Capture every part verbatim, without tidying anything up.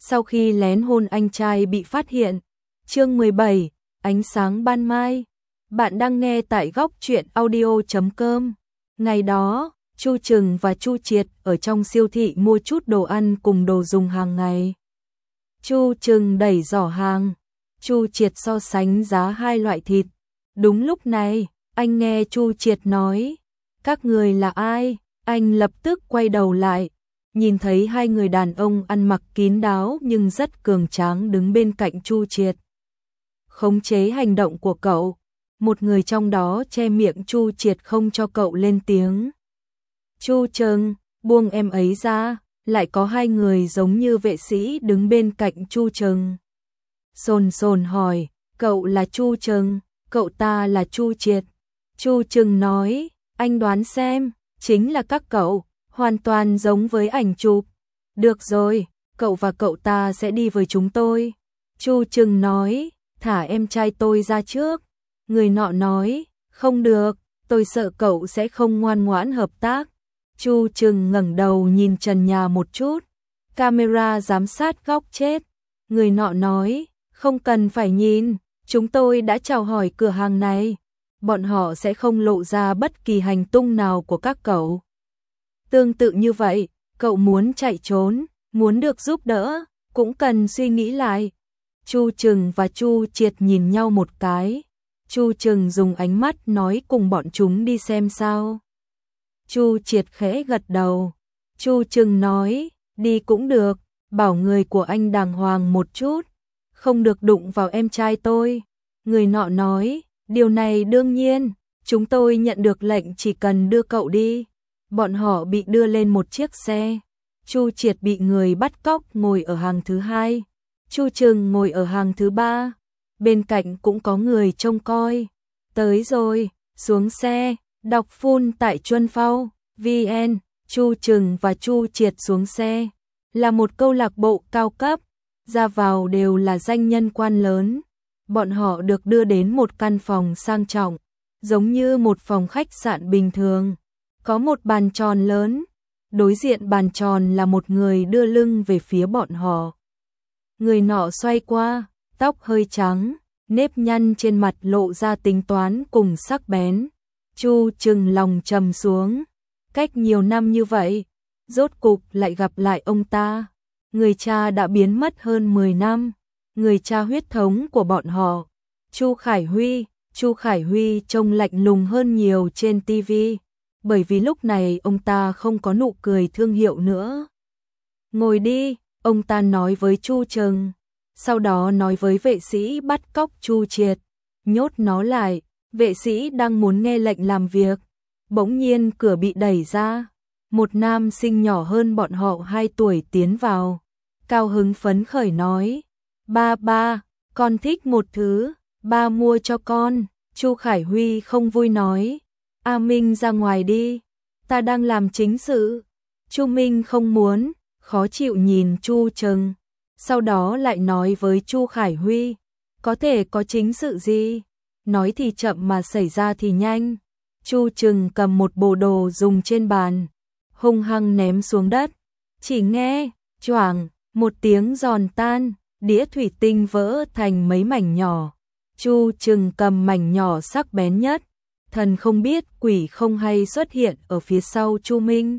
sau khi lén hôn anh trai bị phát hiện. Chương mười bảy, ánh sáng ban mai. Bạn đang nghe tại góc truyện audio chấm com. Ngày đó, Chu Trừng và Chu Triệt ở trong siêu thị mua chút đồ ăn cùng đồ dùng hàng ngày. Chu Trừng đẩy giỏ hàng, Chu Triệt so sánh giá hai loại thịt. Đúng lúc này, anh nghe Chu Triệt nói, các người là ai? Anh lập tức quay đầu lại, nhìn thấy hai người đàn ông ăn mặc kín đáo nhưng rất cường tráng đứng bên cạnh Chu Triệt. Khống chế hành động của cậu, một người trong đó che miệng Chu Triệt không cho cậu lên tiếng. Chu Trừng, buông em ấy ra, lại có hai người giống như vệ sĩ đứng bên cạnh Chu Trừng. Sồn sồn hỏi, cậu là Chu Trừng, cậu ta là Chu Triệt. Chu Trừng nói, anh đoán xem, chính là các cậu, hoàn toàn giống với ảnh chụp. Được rồi, cậu và cậu ta sẽ đi với chúng tôi. Chu Trừng nói, thả em trai tôi ra trước. Người nọ nói, không được, tôi sợ cậu sẽ không ngoan ngoãn hợp tác. Chu Trừng ngẩng đầu nhìn trần nhà một chút, camera giám sát góc chết. Người nọ nói, không cần phải nhìn, chúng tôi đã chào hỏi cửa hàng này, bọn họ sẽ không lộ ra bất kỳ hành tung nào của các cậu. Tương tự như vậy, cậu muốn chạy trốn, muốn được giúp đỡ, cũng cần suy nghĩ lại. Chu Trừng và Chu Triệt nhìn nhau một cái. Chu Trừng dùng ánh mắt nói cùng bọn chúng đi xem sao. Chu Triệt khẽ gật đầu. Chu Trừng nói, đi cũng được, bảo người của anh đàng hoàng một chút, không được đụng vào em trai tôi. Người nọ nói, điều này đương nhiên, chúng tôi nhận được lệnh chỉ cần đưa cậu đi. Bọn họ bị đưa lên một chiếc xe. Chu Triệt bị người bắt cóc ngồi ở hàng thứ hai. Chu Trừng ngồi ở hàng thứ ba. Bên cạnh cũng có người trông coi. Tới rồi, xuống xe, đọc full tại Chuân Phao, vê en. Chu Trừng và Chu Triệt xuống xe. Là một câu lạc bộ cao cấp, ra vào đều là danh nhân quan lớn. Bọn họ được đưa đến một căn phòng sang trọng, giống như một phòng khách sạn bình thường. Có một bàn tròn lớn, đối diện bàn tròn là một người đưa lưng về phía bọn họ. Người nọ xoay qua, tóc hơi trắng, nếp nhăn trên mặt lộ ra tính toán cùng sắc bén. Chu Trừng lòng trầm xuống, cách nhiều năm như vậy, rốt cục lại gặp lại ông ta. Người cha đã biến mất hơn mười năm, người cha huyết thống của bọn họ, Chu Khải Huy. Chu Khải Huy trông lạnh lùng hơn nhiều trên ti vi, bởi vì lúc này ông ta không có nụ cười thương hiệu nữa. Ngồi đi, ông ta nói với Chu Trừng, sau đó nói với vệ sĩ bắt cóc Chu Triệt, nhốt nó lại. Vệ sĩ đang muốn nghe lệnh làm việc, bỗng nhiên cửa bị đẩy ra, một nam sinh nhỏ hơn bọn họ hai tuổi tiến vào, cao hứng phấn khởi nói, ba ba, con thích một thứ, ba mua cho con. Chu Khải Huy không vui nói, A Minh ra ngoài đi, ta đang làm chính sự. Chu Minh không muốn, khó chịu nhìn Chu Trừng, sau đó lại nói với Chu Khải Huy, có thể có chính sự gì? Nói thì chậm mà xảy ra thì nhanh. Chu Trừng cầm một bộ đồ dùng trên bàn, hung hăng ném xuống đất. Chỉ nghe, choảng, một tiếng giòn tan, đĩa thủy tinh vỡ thành mấy mảnh nhỏ. Chu Trừng cầm mảnh nhỏ sắc bén nhất, thần không biết quỷ không hay xuất hiện ở phía sau Chu Minh.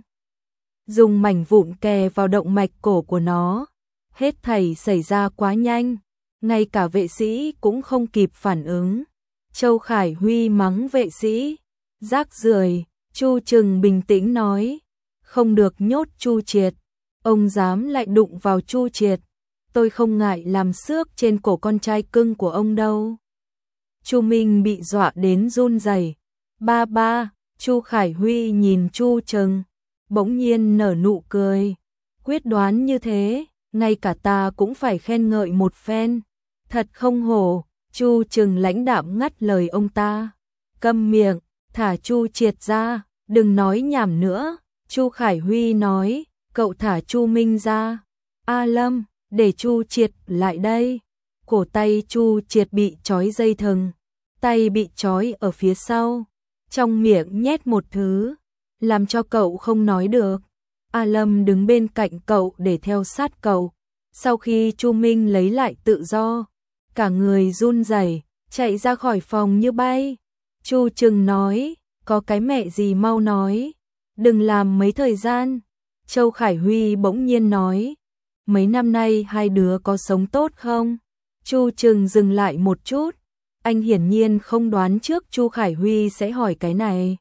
Dùng mảnh vụn kè vào động mạch cổ của nó. Hết thảy xảy ra quá nhanh, ngay cả vệ sĩ cũng không kịp phản ứng. Châu Khải Huy mắng vệ sĩ, rác rưởi. Chu Trừng bình tĩnh nói, không được nhốt Chu Triệt, ông dám lại đụng vào Chu Triệt, tôi không ngại làm xước trên cổ con trai cưng của ông đâu. Chu Minh bị dọa đến run rẩy. Ba ba. Chu Khải Huy nhìn Chu Trừng, bỗng nhiên nở nụ cười, quyết đoán như thế, ngay cả ta cũng phải khen ngợi một phen. Thật không hổ. Chu Trừng lãnh đạm ngắt lời ông ta, câm miệng, thả Chu Triệt ra, đừng nói nhảm nữa. Chu Khải Huy nói, cậu thả Chu Minh ra. A Lâm, để Chu Triệt lại đây. Cổ tay Chu Triệt bị trói dây thừng, tay bị trói ở phía sau, trong miệng nhét một thứ, làm cho cậu không nói được. A Lâm đứng bên cạnh cậu để theo sát cậu. Sau khi Chu Minh lấy lại tự do, cả người run rẩy, chạy ra khỏi phòng như bay. Chu Trừng nói, có cái mẹ gì mau nói, đừng làm mấy thời gian. Châu Khải Huy bỗng nhiên nói, mấy năm nay hai đứa có sống tốt không? Chu Trừng dừng lại một chút, anh hiển nhiên không đoán trước Chu Khải Huy sẽ hỏi cái này.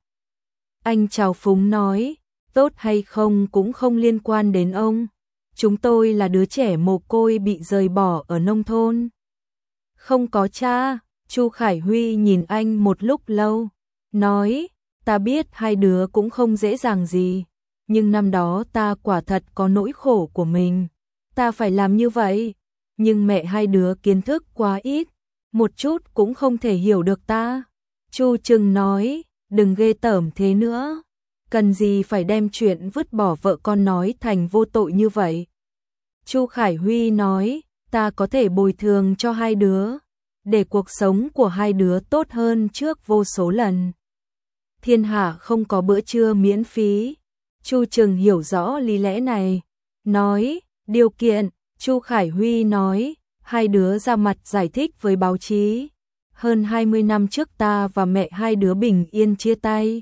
Anh trào phúng nói, tốt hay không cũng không liên quan đến ông. Chúng tôi là đứa trẻ mồ côi bị rời bỏ ở nông thôn. Không có cha. Chu Khải Huy nhìn anh một lúc lâu, nói, ta biết hai đứa cũng không dễ dàng gì, nhưng năm đó ta quả thật có nỗi khổ của mình. Ta phải làm như vậy, nhưng mẹ hai đứa kiến thức quá ít, một chút cũng không thể hiểu được ta. Chu Trừng nói, đừng ghê tởm thế nữa, cần gì phải đem chuyện vứt bỏ vợ con nói thành vô tội như vậy. Chu Khải Huy nói, ta có thể bồi thường cho hai đứa, để cuộc sống của hai đứa tốt hơn trước vô số lần. Thiên hạ không có bữa trưa miễn phí. Chu Trừng hiểu rõ lý lẽ này, nói, điều kiện. Chu Khải Huy nói, hai đứa ra mặt giải thích với báo chí. Hơn hai mươi năm trước ta và mẹ hai đứa bình yên chia tay.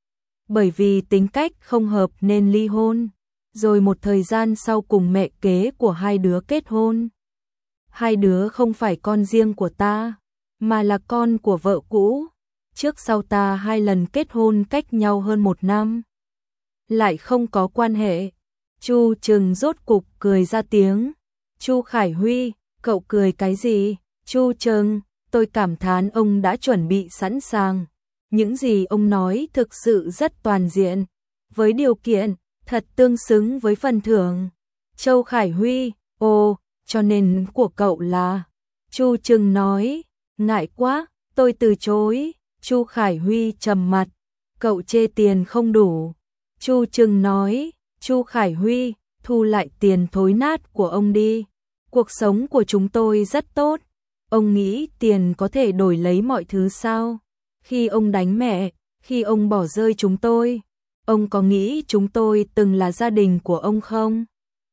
Bởi vì tính cách không hợp nên ly hôn. Rồi một thời gian sau cùng mẹ kế của hai đứa kết hôn. Hai đứa không phải con riêng của ta, mà là con của vợ cũ. Trước sau ta hai lần kết hôn cách nhau hơn một năm. Lại không có quan hệ. Chu Trừng rốt cục cười ra tiếng. Chu Khải Huy, cậu cười cái gì? Chu Trừng, tôi cảm thán ông đã chuẩn bị sẵn sàng. Những gì ông nói thực sự rất toàn diện. Với điều kiện, thật tương xứng với phần thưởng. Châu Khải Huy, ồ, cho nên của cậu là... Chu Trừng nói, ngại quá, tôi từ chối. Chu Khải Huy trầm mặt, cậu chê tiền không đủ. Chu Trừng nói, Chu Khải Huy, thu lại tiền thối nát của ông đi. Cuộc sống của chúng tôi rất tốt. Ông nghĩ tiền có thể đổi lấy mọi thứ sao? Khi ông đánh mẹ, khi ông bỏ rơi chúng tôi, ông có nghĩ chúng tôi từng là gia đình của ông không?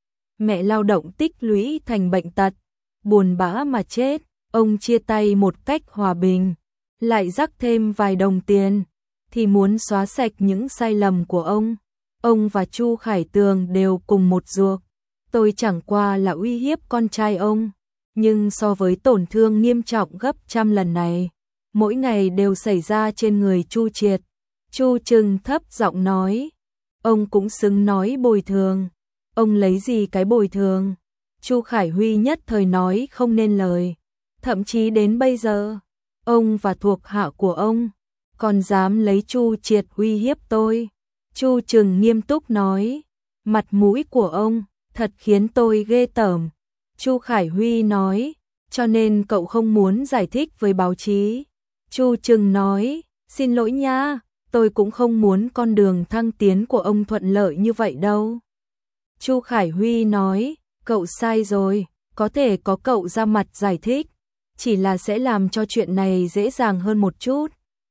Mẹ lao động tích lũy thành bệnh tật, buồn bã mà chết, ông chia tay một cách hòa bình, lại rắc thêm vài đồng tiền, thì muốn xóa sạch những sai lầm của ông. Ông và Chu Khải Tường đều cùng một ruột, tôi chẳng qua là uy hiếp con trai ông, nhưng so với tổn thương nghiêm trọng gấp trăm lần này, mỗi ngày đều xảy ra trên người Chu Triệt. Chu Trừng thấp giọng nói, ông cũng xứng nói bồi thường. Ông lấy gì cái bồi thường? Chu Khải Huy nhất thời nói không nên lời. Thậm chí đến bây giờ, ông và thuộc hạ của ông còn dám lấy Chu Triệt uy hiếp tôi. Chu Trừng nghiêm túc nói, mặt mũi của ông thật khiến tôi ghê tởm. Chu Khải Huy nói, cho nên cậu không muốn giải thích với báo chí. Chu Trừng nói, xin lỗi nha, tôi cũng không muốn con đường thăng tiến của ông thuận lợi như vậy đâu. Chu Khải Huy nói, cậu sai rồi, có thể có cậu ra mặt giải thích, chỉ là sẽ làm cho chuyện này dễ dàng hơn một chút.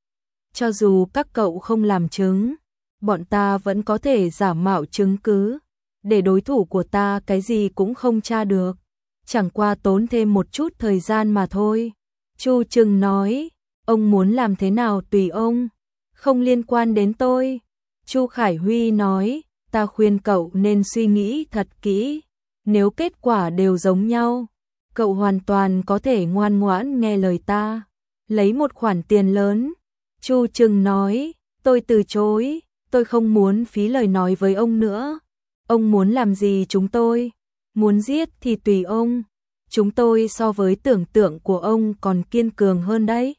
Cho dù các cậu không làm chứng, bọn ta vẫn có thể giả mạo chứng cứ, để đối thủ của ta cái gì cũng không tra được, chẳng qua tốn thêm một chút thời gian mà thôi. Chu Trừng nói, ông muốn làm thế nào tùy ông, không liên quan đến tôi. Chu Khải Huy nói, ta khuyên cậu nên suy nghĩ thật kỹ, nếu kết quả đều giống nhau, cậu hoàn toàn có thể ngoan ngoãn nghe lời ta, lấy một khoản tiền lớn. Chu Trừng nói, tôi từ chối, tôi không muốn phí lời nói với ông nữa. Ông muốn làm gì chúng tôi, muốn giết thì tùy ông, chúng tôi so với tưởng tượng của ông còn kiên cường hơn đấy.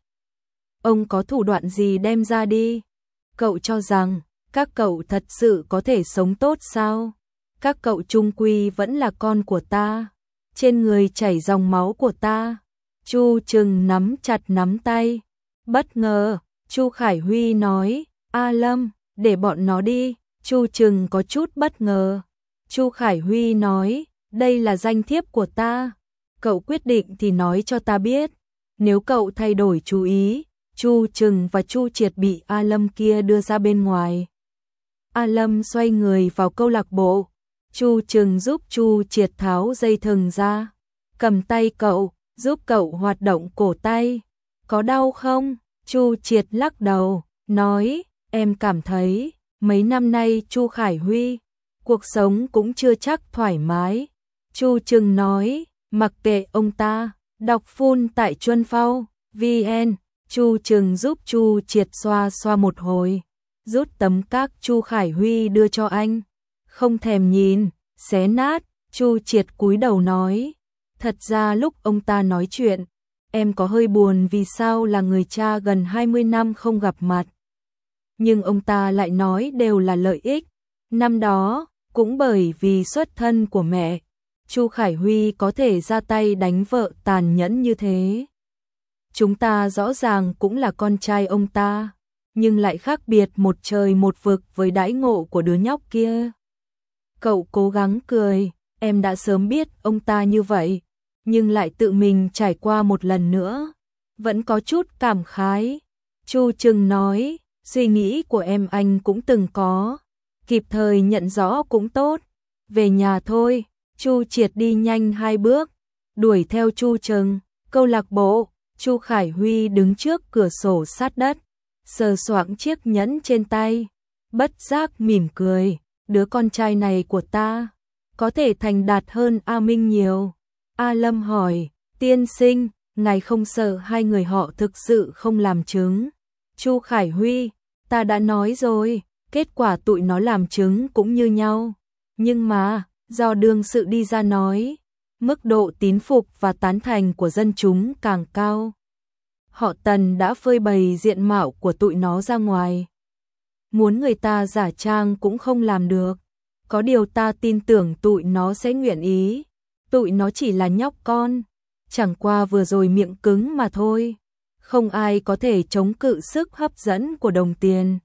Ông có thủ đoạn gì đem ra đi. Cậu cho rằng các cậu thật sự có thể sống tốt sao? Các cậu chung quy vẫn là con của ta, trên người chảy dòng máu của ta. Chu Trừng nắm chặt nắm tay. Bất ngờ, Chu Khải Huy nói, A Lâm, để bọn nó đi. Chu Trừng có chút bất ngờ. Chu Khải Huy nói, đây là danh thiếp của ta. Cậu quyết định thì nói cho ta biết. Nếu cậu thay đổi chú ý, Chu Trừng và Chu Triệt bị A Lâm kia đưa ra bên ngoài. A Lâm xoay người vào câu lạc bộ. Chu Trừng giúp Chu Triệt tháo dây thừng ra, cầm tay cậu, giúp cậu hoạt động cổ tay. Có đau không? Chu Triệt lắc đầu, nói, em cảm thấy, mấy năm nay Chu Khải Huy, cuộc sống cũng chưa chắc thoải mái. Chu Trừng nói, mặc kệ ông ta, đọc full tại Chuân Phao, vn, Chu Trừng giúp Chu Triệt xoa xoa một hồi, rút tấm các Chu Khải Huy đưa cho anh. Không thèm nhìn, xé nát, Chu Triệt cúi đầu nói, thật ra lúc ông ta nói chuyện, em có hơi buồn vì sao là người cha gần hai mươi năm không gặp mặt. Nhưng ông ta lại nói đều là lợi ích. Năm đó, cũng bởi vì xuất thân của mẹ, Chu Khải Huy có thể ra tay đánh vợ tàn nhẫn như thế. Chúng ta rõ ràng cũng là con trai ông ta, nhưng lại khác biệt một trời một vực với đãi ngộ của đứa nhóc kia. Cậu cố gắng cười, em đã sớm biết ông ta như vậy, nhưng lại tự mình trải qua một lần nữa, vẫn có chút cảm khái. Chu Trừng nói, suy nghĩ của em anh cũng từng có, kịp thời nhận rõ cũng tốt. Về nhà thôi. Chu Triệt đi nhanh hai bước, đuổi theo Chu Trừng. Câu lạc bộ, Chu Khải Huy đứng trước cửa sổ sát đất, sờ soạng chiếc nhẫn trên tay, bất giác mỉm cười, đứa con trai này của ta có thể thành đạt hơn A Minh nhiều. A Lâm hỏi, tiên sinh, ngài không sợ hai người họ thực sự không làm chứng? Chu Khải Huy, ta đã nói rồi, kết quả tụi nó làm chứng cũng như nhau, nhưng mà do đương sự đi ra nói, mức độ tín phục và tán thành của dân chúng càng cao. Họ Tần đã phơi bày diện mạo của tụi nó ra ngoài, muốn người ta giả trang cũng không làm được. Có điều ta tin tưởng tụi nó sẽ nguyện ý. Tụi nó chỉ là nhóc con, chẳng qua vừa rồi miệng cứng mà thôi. Không ai có thể chống cự sức hấp dẫn của đồng tiền.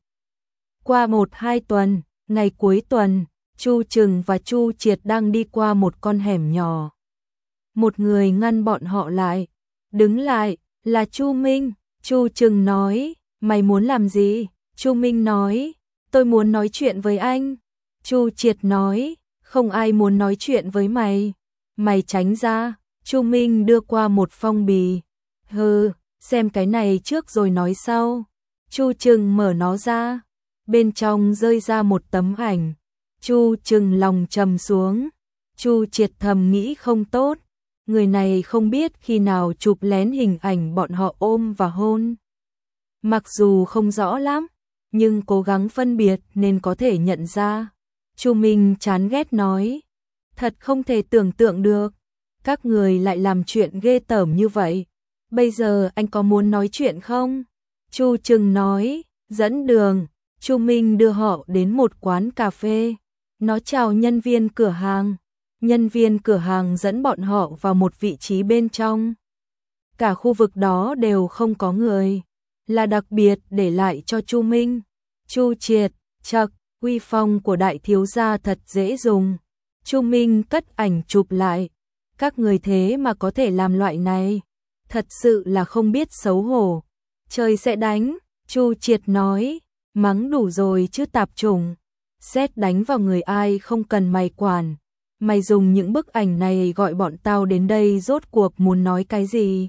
Qua một hai tuần, ngày cuối tuần, Chu Trừng và Chu Triệt đang đi qua một con hẻm nhỏ. Một người ngăn bọn họ lại. Đứng lại, là Chu Minh. Chu Trừng nói, mày muốn làm gì? Chu Minh nói, tôi muốn nói chuyện với anh. Chu Triệt nói, không ai muốn nói chuyện với mày. Mày tránh ra. Chu Minh đưa qua một phong bì. Hừ, xem cái này trước rồi nói sau. Chu Trừng mở nó ra. Bên trong rơi ra một tấm ảnh. Chu Trừng lòng trầm xuống. Chu Triệt thầm nghĩ không tốt. Người này không biết khi nào chụp lén hình ảnh bọn họ ôm và hôn. Mặc dù không rõ lắm, nhưng cố gắng phân biệt nên có thể nhận ra. Chu Minh chán ghét nói, thật không thể tưởng tượng được, các người lại làm chuyện ghê tởm như vậy. Bây giờ anh có muốn nói chuyện không? Chu Trừng nói, dẫn đường. Chu Minh đưa họ đến một quán cà phê. Nó chào nhân viên cửa hàng. Nhân viên cửa hàng dẫn bọn họ vào một vị trí bên trong. Cả khu vực đó đều không có người, là đặc biệt để lại cho Chu Minh. Chu Triệt, chậc, uy phong của đại thiếu gia thật dễ dùng. Chu Minh cất ảnh chụp lại. Các người thế mà có thể làm loại này, thật sự là không biết xấu hổ. Trời sẽ đánh. Chu Triệt nói, mắng đủ rồi chứ tạp chủng. Sét đánh vào người ai không cần mày quản. Mày dùng những bức ảnh này gọi bọn tao đến đây rốt cuộc muốn nói cái gì?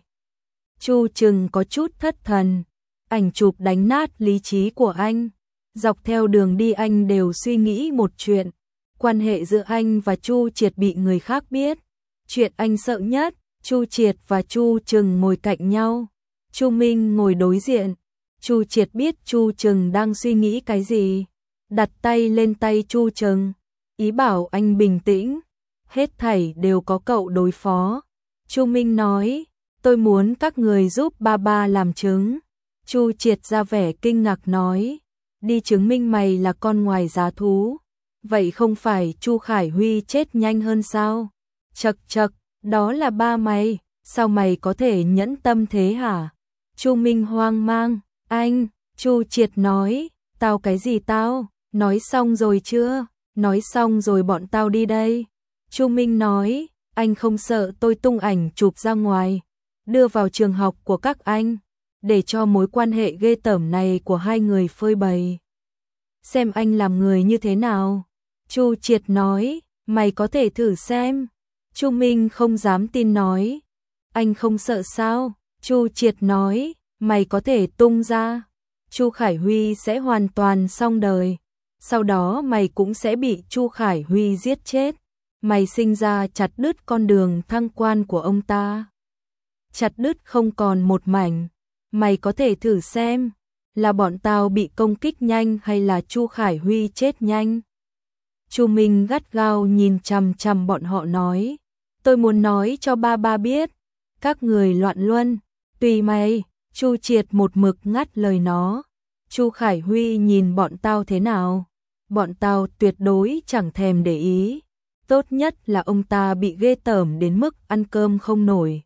Chu Trừng có chút thất thần. Ảnh chụp đánh nát lý trí của anh. Dọc theo đường đi anh đều suy nghĩ một chuyện. Quan hệ giữa anh và Chu Triệt bị người khác biết. Chuyện anh sợ nhất, Chu Triệt và Chu Trừng ngồi cạnh nhau. Chu Minh ngồi đối diện. Chu Triệt biết Chu Trừng đang suy nghĩ cái gì. Đặt tay lên tay Chu Trừng, ý bảo anh bình tĩnh. Hết thảy đều có cậu đối phó. Chu Minh nói, tôi muốn các người giúp ba ba làm chứng. Chu Triệt ra vẻ kinh ngạc nói, đi chứng minh mày là con ngoài giá thú. Vậy không phải Chu Khải Huy chết nhanh hơn sao? Chậc chậc, đó là ba mày, sao mày có thể nhẫn tâm thế hả? Chu Minh hoang mang, anh. Chu Triệt nói, tao cái gì tao? Nói xong rồi chưa? Nói xong rồi bọn tao đi đây. Chu Minh nói, anh không sợ tôi tung ảnh chụp ra ngoài, đưa vào trường học của các anh, để cho mối quan hệ ghê tởm này của hai người phơi bày. Xem anh làm người như thế nào. Chu Triệt nói, Mày có thể thử xem. Chu Minh không dám tin nói. Anh không sợ sao? Chu Triệt nói, mày có thể tung ra. Chu Khải Huy sẽ hoàn toàn xong đời. Sau đó mày cũng sẽ bị Chu Khải Huy giết chết. Mày sinh ra chặt đứt con đường thăng quan của ông ta. Chặt đứt không còn một mảnh. Mày có thể thử xem, là bọn tao bị công kích nhanh hay là Chu Khải Huy chết nhanh. Chu Minh gắt gao nhìn chằm chằm bọn họ nói, tôi muốn nói cho ba ba biết, các người loạn luân, tùy mày. Chu Triệt một mực ngắt lời nó. Chu Khải Huy nhìn bọn tao thế nào? Bọn tao tuyệt đối chẳng thèm để ý. Tốt nhất là ông ta bị ghê tởm đến mức ăn cơm không nổi.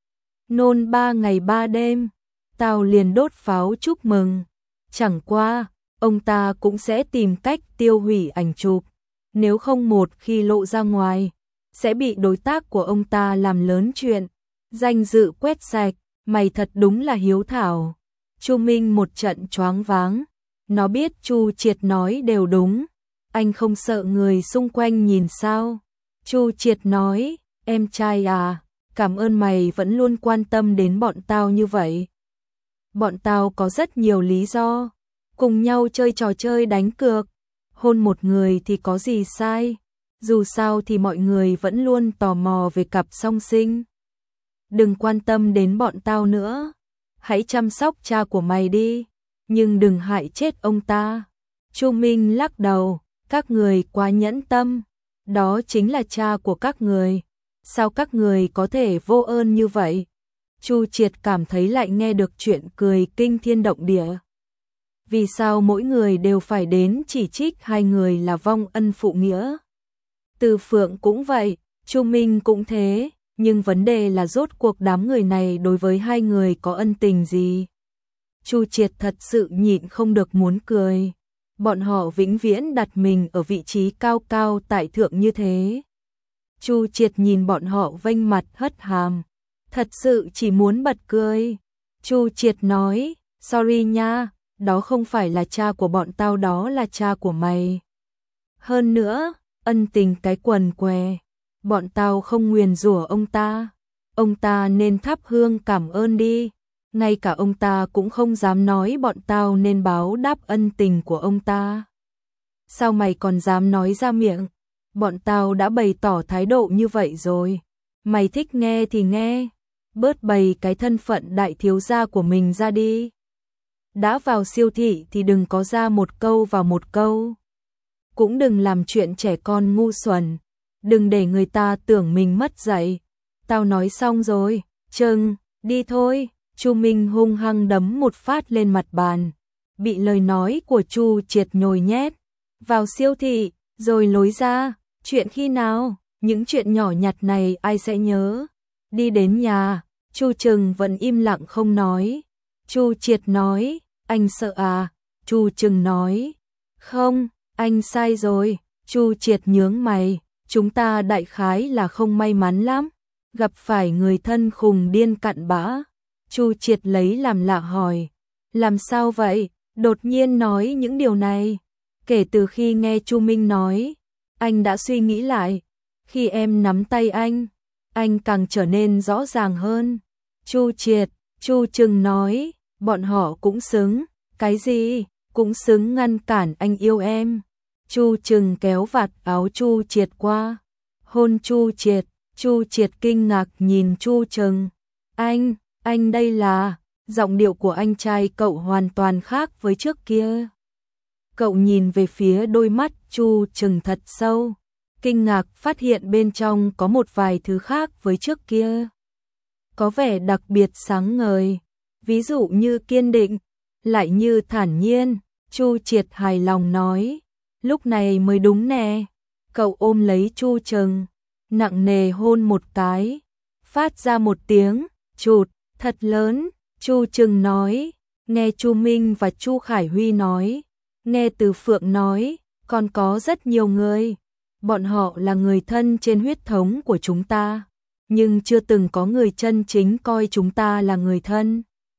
Nôn ba ngày ba đêm, tao liền đốt pháo chúc mừng. Chẳng qua, ông ta cũng sẽ tìm cách tiêu hủy ảnh chụp. Nếu không một khi lộ ra ngoài, sẽ bị đối tác của ông ta làm lớn chuyện. Danh dự quét sạch, mày thật đúng là hiếu thảo. Chu Minh một trận choáng váng. Nó biết Chu Triệt nói đều đúng. Anh không sợ người xung quanh nhìn sao? Chu Triệt nói, em trai à, cảm ơn mày vẫn luôn quan tâm đến bọn tao như vậy. Bọn tao có rất nhiều lý do. Cùng nhau chơi trò chơi đánh cược. Hôn một người thì có gì sai. Dù sao thì mọi người vẫn luôn tò mò về cặp song sinh. Đừng quan tâm đến bọn tao nữa. Hãy chăm sóc cha của mày đi. Nhưng đừng hại chết ông ta. Chu Minh lắc đầu. Các người quá nhẫn tâm. Đó chính là cha của các người. Sao các người có thể vô ơn như vậy? Chu Triệt cảm thấy lại nghe được chuyện cười kinh thiên động địa. Vì sao mỗi người đều phải đến chỉ trích hai người là vong ân phụ nghĩa? Từ Phượng cũng vậy, Chu Minh cũng thế, nhưng vấn đề là rốt cuộc đám người này đối với hai người có ân tình gì? Chu Triệt thật sự nhịn không được muốn cười. Bọn họ vĩnh viễn đặt mình ở vị trí cao cao tại thượng như thế. Chu Triệt nhìn bọn họ vênh mặt hất hàm, thật sự chỉ muốn bật cười. Chu Triệt nói, sorry nha, đó không phải là cha của bọn tao, đó là cha của mày. Hơn nữa, ân tình cái quần què, bọn tao không nguyền rủa ông ta. Ông ta nên thắp hương cảm ơn đi. Ngay cả ông ta cũng không dám nói bọn tao nên báo đáp ân tình của ông ta. Sao mày còn dám nói ra miệng? Bọn tao đã bày tỏ thái độ như vậy rồi. Mày thích nghe thì nghe. Bớt bày cái thân phận đại thiếu gia của mình ra đi. Đã vào siêu thị thì đừng có ra một câu vào một câu. Cũng đừng làm chuyện trẻ con ngu xuẩn. Đừng để người ta tưởng mình mất dạy. Tao nói xong rồi. Chừng, đi thôi. Chu Minh hung hăng đấm một phát lên mặt bàn. Bị lời nói của Chu Triệt nhồi nhét. Vào siêu thị, rồi lối ra. Chuyện khi nào? Những chuyện nhỏ nhặt này ai sẽ nhớ? Đi đến nhà, Chu Trừng vẫn im lặng không nói. Chu Triệt nói, anh sợ à? Chu Trừng nói, không, anh sai rồi. Chu Triệt nhướng mày, chúng ta đại khái là không may mắn lắm, gặp phải người thân khùng điên cặn bã. Chu Triệt lấy làm lạ hỏi, làm sao vậy? Đột nhiên nói những điều này. Kể từ khi nghe Chu Minh nói, anh đã suy nghĩ lại. Khi em nắm tay anh, anh càng trở nên rõ ràng hơn. Chu Triệt, Chu Trừng nói, bọn họ cũng xứng. Cái gì? Cũng xứng ngăn cản anh yêu em. Chu Trừng kéo vạt áo Chu Triệt qua, hôn Chu Triệt. Chu Triệt kinh ngạc nhìn Chu Trừng. Anh, anh đây là... Giọng điệu của anh trai cậu hoàn toàn khác với trước kia. Cậu nhìn về phía đôi mắt Chu Trừng thật sâu, kinh ngạc phát hiện bên trong có một vài thứ khác với trước kia. Có vẻ đặc biệt sáng ngời, ví dụ như kiên định, lại như thản nhiên. Chu Triệt hài lòng nói, lúc này mới đúng nè. Cậu ôm lấy Chu Trừng, nặng nề hôn một cái, phát ra một tiếng chụt thật lớn. Chu Trừng nói, nghe Chu Minh và Chu Khải Huy nói, nghe Từ Phượng nói, còn có rất nhiều người. Bọn họ là người thân trên huyết thống của chúng ta, nhưng chưa từng có người chân chính coi chúng ta là người thân.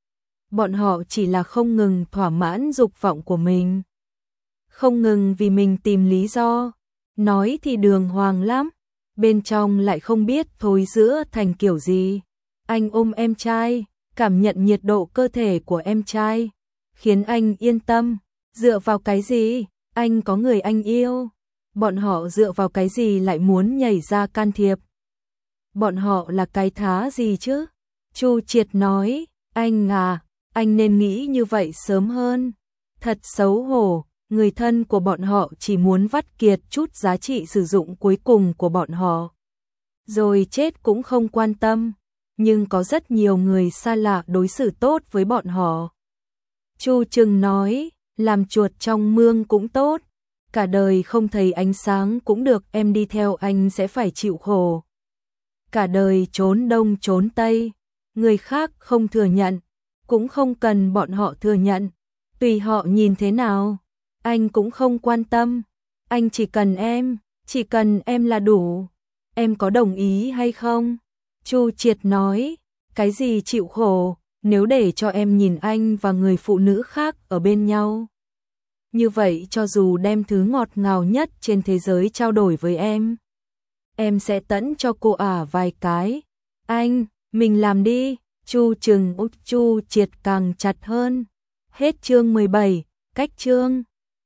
Bọn họ chỉ là không ngừng thỏa mãn dục vọng của mình, không ngừng vì mình tìm lý do, nói thì đường hoàng lắm, bên trong lại không biết thối giữa thành kiểu gì. Anh ôm em trai, cảm nhận nhiệt độ cơ thể của em trai, khiến anh yên tâm. Dựa vào cái gì? Anh có người anh yêu. Bọn họ dựa vào cái gì lại muốn nhảy ra can thiệp? Bọn họ là cái thá gì chứ? Chu Triệt nói, anh à, anh nên nghĩ như vậy sớm hơn. Thật xấu hổ, người thân của bọn họ chỉ muốn vắt kiệt chút giá trị sử dụng cuối cùng của bọn họ. Rồi chết cũng không quan tâm, nhưng có rất nhiều người xa lạ đối xử tốt với bọn họ. Chu Trừng nói, làm chuột trong mương cũng tốt, cả đời không thấy ánh sáng cũng được, em đi theo anh sẽ phải chịu khổ. Cả đời trốn đông trốn tây, người khác không thừa nhận, cũng không cần bọn họ thừa nhận, tùy họ nhìn thế nào, anh cũng không quan tâm, anh chỉ cần em, chỉ cần em là đủ. Em có đồng ý hay không? Chu Triệt nói, cái gì chịu khổ, nếu để cho em nhìn anh và người phụ nữ khác ở bên nhau. Như vậy cho dù đem thứ ngọt ngào nhất trên thế giới trao đổi với em, em sẽ tẫn cho cô ả vài cái. Anh, mình làm đi. Chu Trừng út Chu Triệt càng chặt hơn. Hết chương mười bảy, cách chương.